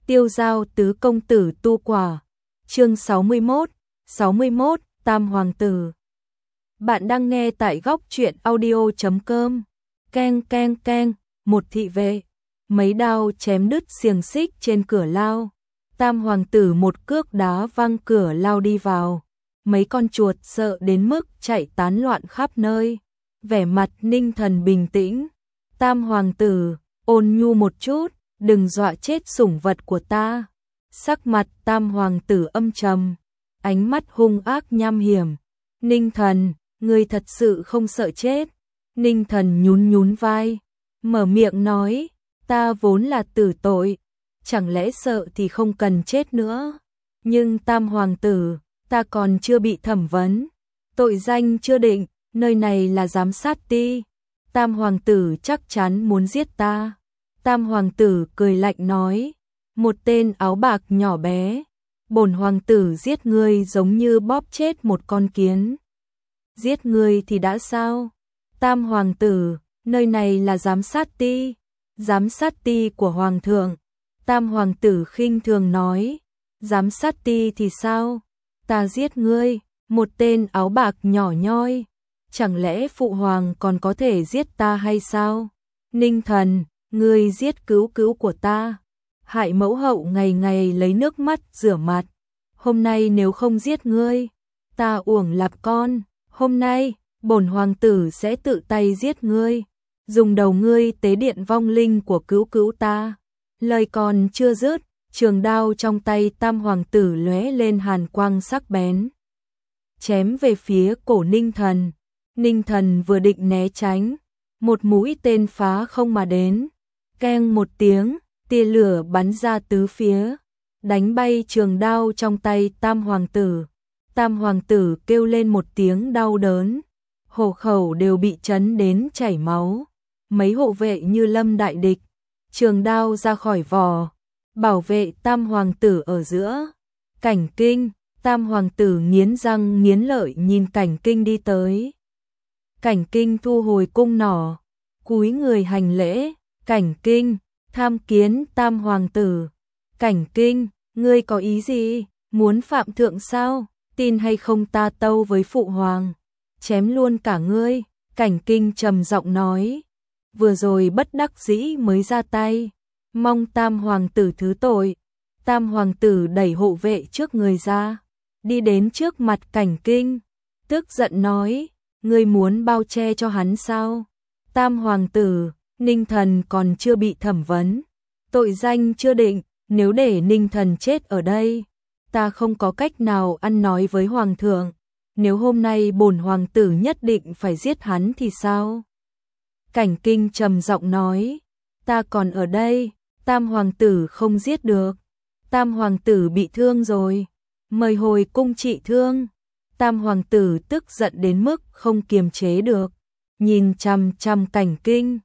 Tiêu giao tứ công tử tu quả. Chương 61, Tam Hoàng Tử. Bạn đang nghe tại góc truyện audio.com. Keng keng keng, một thị vệ, mấy đao chém đứt xiềng xích trên cửa lao. Tam Hoàng Tử một cước đá văng cửa lao đi vào. Mấy con chuột sợ đến mức chạy tán loạn khắp nơi. Vẻ mặt Ninh Thần bình tĩnh. Tam Hoàng Tử, ôn nhu một chút, đừng dọa chết sủng vật của ta. Sắc mặt Tam Hoàng Tử âm trầm, ánh mắt hung ác nham hiểm. Ninh Thần, ngươi thật sự không sợ chết? Ninh Thần nhún nhún vai, mở miệng nói, ta vốn là tử tội, chẳng lẽ sợ thì không cần chết nữa. Nhưng Tam Hoàng Tử, ta còn chưa bị thẩm vấn, tội danh chưa định, nơi này là giám sát ti. Tam Hoàng Tử chắc chắn muốn giết ta. Tam Hoàng Tử cười lạnh nói, một tên áo bạc nhỏ bé, bổn Hoàng Tử giết ngươi giống như bóp chết một con kiến. Giết ngươi thì đã sao? Tam Hoàng Tử, nơi này là giám sát ti. Giám sát ti của Hoàng thượng. Tam Hoàng Tử khinh thường nói, giám sát ti thì sao? Ta giết ngươi, một tên áo bạc nhỏ nhoi. Chẳng lẽ Phụ Hoàng còn có thể giết ta hay sao? Ninh Thần, ngươi giết cứu cứu của ta, hại mẫu hậu ngày ngày lấy nước mắt rửa mặt. Hôm nay nếu không giết ngươi, ta uổng lạp con. Hôm nay, bổn Hoàng Tử sẽ tự tay giết ngươi, dùng đầu ngươi tế điện vong linh của cứu cứu ta. Lời còn chưa dứt, trường đao trong tay Tam Hoàng Tử lóe lên hàn quang sắc bén, chém về phía cổ Ninh Thần. Ninh Thần vừa định né tránh, một mũi tên phá không mà đến. Keng một tiếng, tia lửa bắn ra tứ phía, đánh bay trường đao trong tay Tam Hoàng Tử. Tam Hoàng Tử kêu lên một tiếng đau đớn, hổ khẩu đều bị chấn đến chảy máu. Mấy hộ vệ như lâm đại địch, trường đao ra khỏi vỏ, bảo vệ Tam Hoàng Tử ở giữa. Cảnh Kinh, Tam Hoàng Tử nghiến răng nghiến lợi nhìn Cảnh Kinh đi tới. Cảnh Kinh thu hồi cung nỏ, cúi người hành lễ. Cảnh Kinh, tham kiến Tam Hoàng Tử. Cảnh Kinh, ngươi có ý gì? Muốn phạm thượng sao? Tin hay không ta tâu với Phụ Hoàng, chém luôn cả ngươi. Cảnh Kinh trầm giọng nói, vừa rồi bất đắc dĩ mới ra tay, mong Tam Hoàng Tử thứ tội. Tam Hoàng Tử đẩy hộ vệ trước người ra, đi đến trước mặt Cảnh Kinh, tức giận nói, ngươi muốn bao che cho hắn sao? Tam Hoàng Tử, Ninh Thần còn chưa bị thẩm vấn, tội danh chưa định, nếu để Ninh Thần chết ở đây, ta không có cách nào ăn nói với Hoàng thượng. Nếu hôm nay bổn Hoàng Tử nhất định phải giết hắn thì sao? Cảnh Kinh trầm giọng nói, ta còn ở đây, Tam Hoàng Tử không giết được. Tam Hoàng Tử bị thương rồi, mời hồi cung trị thương. Tam Hoàng Tử tức giận đến mức không kiềm chế được, nhìn chằm chằm Cảnh Kinh.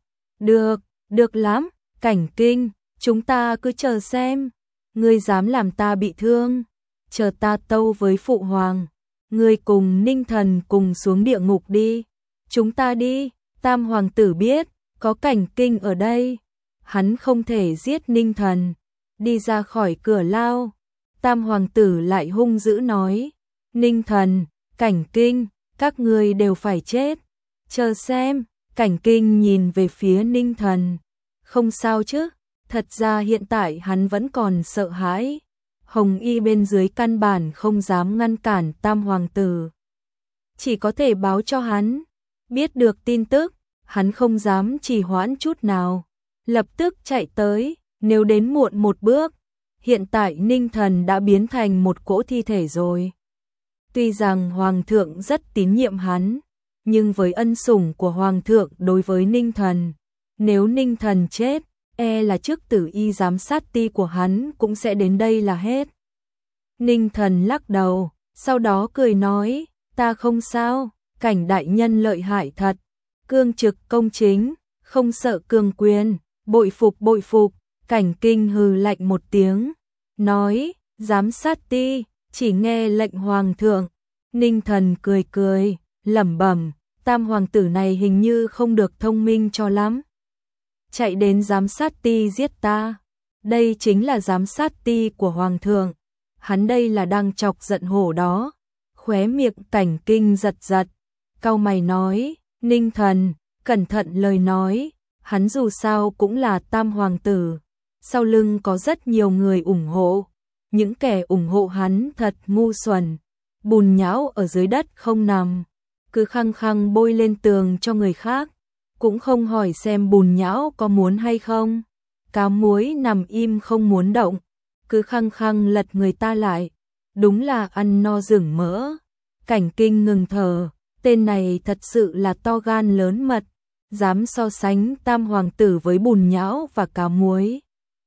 Được lắm, Cảnh Kinh, chúng ta cứ chờ xem. Ngươi dám làm ta bị thương, chờ ta tâu với Phụ Hoàng. Ngươi cùng Ninh Thần cùng xuống địa ngục đi. Chúng ta đi. Tam Hoàng Tử biết, có Cảnh Kinh ở đây, hắn không thể giết Ninh Thần. Đi ra khỏi cửa lao, Tam Hoàng Tử lại hung dữ nói, Ninh Thần, Cảnh Kinh, các ngươi đều phải chết. Chờ xem. Cảnh Kinh nhìn về phía Ninh Thần, không sao chứ? Thật ra hiện tại hắn vẫn còn sợ hãi. Hồng Y bên dưới căn bản không dám ngăn cản Tam Hoàng Tử, chỉ có thể báo cho hắn. Biết được tin tức, hắn không dám trì hoãn chút nào, lập tức chạy tới. Nếu đến muộn một bước, hiện tại Ninh Thần đã biến thành một cỗ thi thể rồi. Tuy rằng Hoàng thượng rất tín nhiệm hắn, nhưng với ân sủng của Hoàng thượng đối với Ninh Thần, nếu Ninh Thần chết, e là chức tử y giám sát ti của hắn cũng sẽ đến đây là hết. Ninh Thần lắc đầu, sau đó cười nói, ta không sao. Cảnh đại nhân lợi hại thật, cương trực công chính, không sợ cường quyền, bội phục bội phục. Cảnh Kinh hừ lạnh một tiếng, nói, giám sát ti, chỉ nghe lệnh Hoàng thượng. Ninh Thần cười cười, lẩm bẩm, Tam Hoàng Tử này hình như không được thông minh cho lắm. Chạy đến giám sát ti giết ta, Đây chính là giám sát ti của Hoàng thượng. Hắn đây là đang chọc giận hổ đó. Khóe miệng Cảnh Kinh giật giật, cau mày nói, Ninh thần, cẩn thận lời nói, hắn dù sao cũng là tam hoàng tử. Sau lưng có rất nhiều người ủng hộ. Những kẻ ủng hộ hắn thật ngu xuẩn, bùn nhão ở dưới đất không nằm, cứ khăng khăng bôi lên tường cho người khác, cũng không hỏi xem bùn nhão có muốn hay không. Cá muối nằm im không muốn động, cứ khăng khăng lật người ta lại, đúng là ăn no rừng mỡ. Cảnh Kinh ngừng thở, tên này thật sự là to gan lớn mật, dám so sánh tam hoàng tử với bùn nhão và cá muối.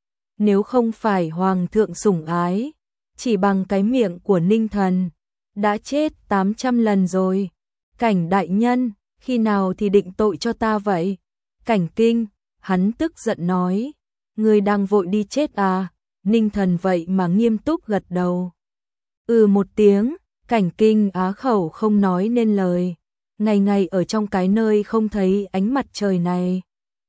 Nếu không phải hoàng thượng sủng ái, chỉ bằng cái miệng của Ninh thần, đã chết 800 lần rồi. Cảnh đại nhân, khi nào thì định tội cho ta vậy? Cảnh Kinh, hắn tức giận nói, ngươi đang vội đi chết à? Ninh thần vậy mà nghiêm túc gật đầu. Một tiếng, Cảnh Kinh á khẩu không nói nên lời, ngày ngày ở trong cái nơi không thấy ánh mặt trời này.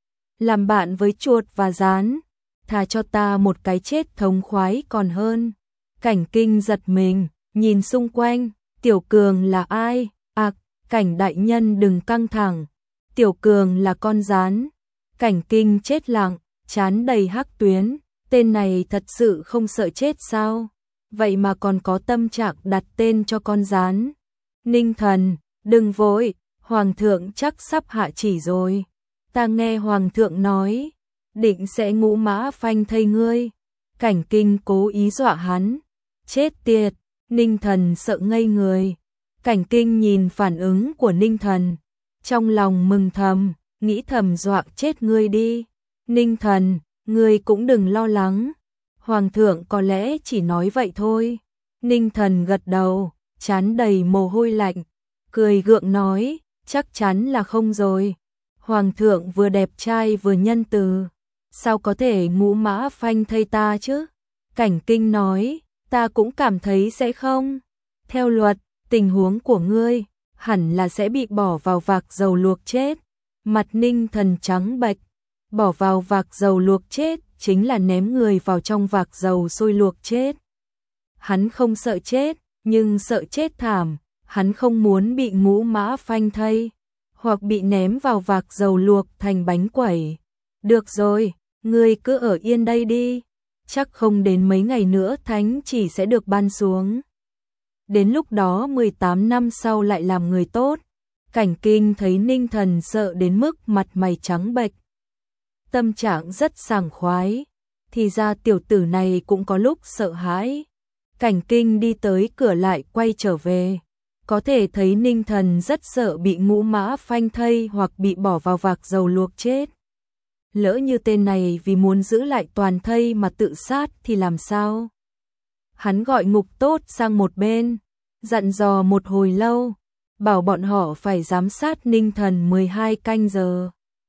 Làm bạn với chuột và gián, thà cho ta một cái chết thống khoái còn hơn. Cảnh Kinh giật mình, nhìn xung quanh, Tiểu Cường là ai? Cảnh đại nhân đừng căng thẳng, Tiểu Cường là con gián. Cảnh Kinh chết lặng, trán đầy hắc tuyến, tên này thật sự không sợ chết sao? Vậy mà còn có tâm trạng đặt tên cho con gián. Ninh thần, đừng vội, hoàng thượng chắc sắp hạ chỉ rồi. Ta nghe hoàng thượng nói, định sẽ ngũ mã phanh thây ngươi. Cảnh Kinh cố ý dọa hắn. Chết tiệt, Ninh thần sợ ngây người. Cảnh Kinh nhìn phản ứng của Ninh thần, trong lòng mừng thầm, nghĩ thầm dọa chết ngươi đi. Ninh thần, ngươi cũng đừng lo lắng, hoàng thượng có lẽ chỉ nói vậy thôi. Ninh thần gật đầu, trán đầy mồ hôi lạnh, cười gượng nói, chắc chắn là không rồi. Hoàng thượng vừa đẹp trai vừa nhân từ, sao có thể ngũ mã phanh thây ta chứ? Cảnh Kinh nói, ta cũng cảm thấy sẽ không. Theo luật, tình huống của ngươi hẳn là sẽ bị bỏ vào vạc dầu luộc chết. Mặt Ninh thần trắng bệch, bỏ vào vạc dầu luộc chết chính là ném người vào trong vạc dầu sôi luộc chết. Hắn không sợ chết, nhưng sợ chết thảm, hắn không muốn bị ngũ mã phanh thây, hoặc bị ném vào vạc dầu luộc thành bánh quẩy. Được rồi, ngươi cứ ở yên đây đi, chắc không đến mấy ngày nữa thánh chỉ sẽ được ban xuống. Đến lúc đó 18 năm sau lại làm người tốt. Cảnh Kinh thấy Ninh thần sợ đến mức mặt mày trắng bệch, tâm trạng rất sảng khoái, thì ra tiểu tử này cũng có lúc sợ hãi. Cảnh Kinh đi tới cửa lại quay trở về, có thể thấy Ninh thần rất sợ bị ngũ mã phanh thây hoặc bị bỏ vào vạc dầu luộc chết. Lỡ như tên này vì muốn giữ lại toàn thây mà tự sát thì làm sao? Hắn gọi Ngục Tốt sang một bên, dặn dò một hồi lâu, bảo bọn họ phải giám sát Ninh thần 12 canh giờ,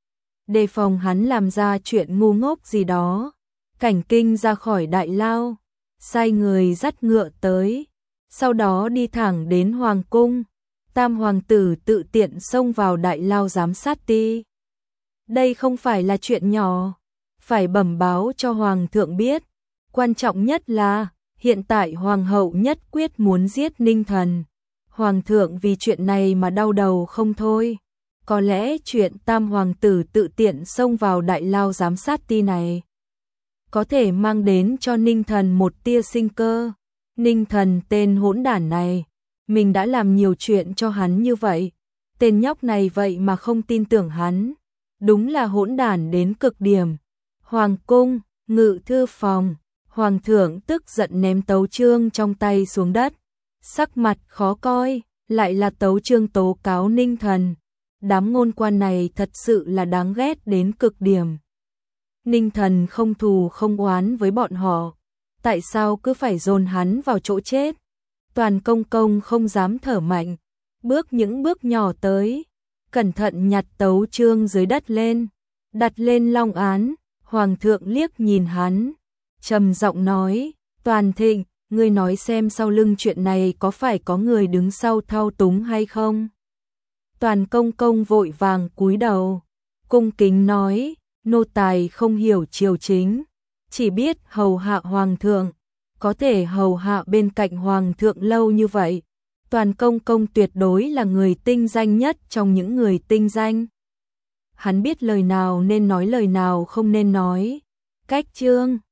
đề phòng hắn làm ra chuyện ngu ngốc gì đó. Cảnh Kinh ra khỏi đại lao, sai người dắt ngựa tới, sau đó đi thẳng đến hoàng cung. Tam hoàng tử tự tiện xông vào đại lao giám sát ti. Đây không phải là chuyện nhỏ, phải bẩm báo cho hoàng thượng biết. Quan trọng nhất là hiện tại hoàng hậu nhất quyết muốn giết Ninh thần. Hoàng thượng vì chuyện này mà đau đầu không thôi. Có lẽ chuyện tam hoàng tử tự tiện xông vào đại lao giám sát ti này có thể mang đến cho Ninh thần một tia sinh cơ. Ninh thần tên hỗn đản này, mình đã làm nhiều chuyện cho hắn như vậy, tên nhóc này vậy mà không tin tưởng hắn, đúng là hỗn đản đến cực điểm. Hoàng cung, ngự thư phòng, hoàng thượng tức giận ném tấu chương trong tay xuống đất, sắc mặt khó coi, lại là tấu chương tố cáo Ninh thần. Đám ngôn quan này thật sự là đáng ghét đến cực điểm. Ninh thần không thù không oán với bọn họ, tại sao cứ phải dồn hắn vào chỗ chết? Toàn công công không dám thở mạnh, bước những bước nhỏ tới, cẩn thận nhặt tấu chương dưới đất lên, đặt lên long án. Hoàng thượng liếc nhìn hắn, trầm giọng nói, Toàn Thịnh, ngươi nói xem sau lưng chuyện này có phải có người đứng sau thao túng hay không? Toàn công công vội vàng cúi đầu, cung kính nói, nô tài không hiểu triều chính, chỉ biết hầu hạ hoàng thượng, có thể hầu hạ bên cạnh hoàng thượng lâu như vậy. Toàn công công tuyệt đối là người tinh danh nhất trong những người tinh danh. Hắn biết lời nào nên nói lời nào không nên nói. Cách chương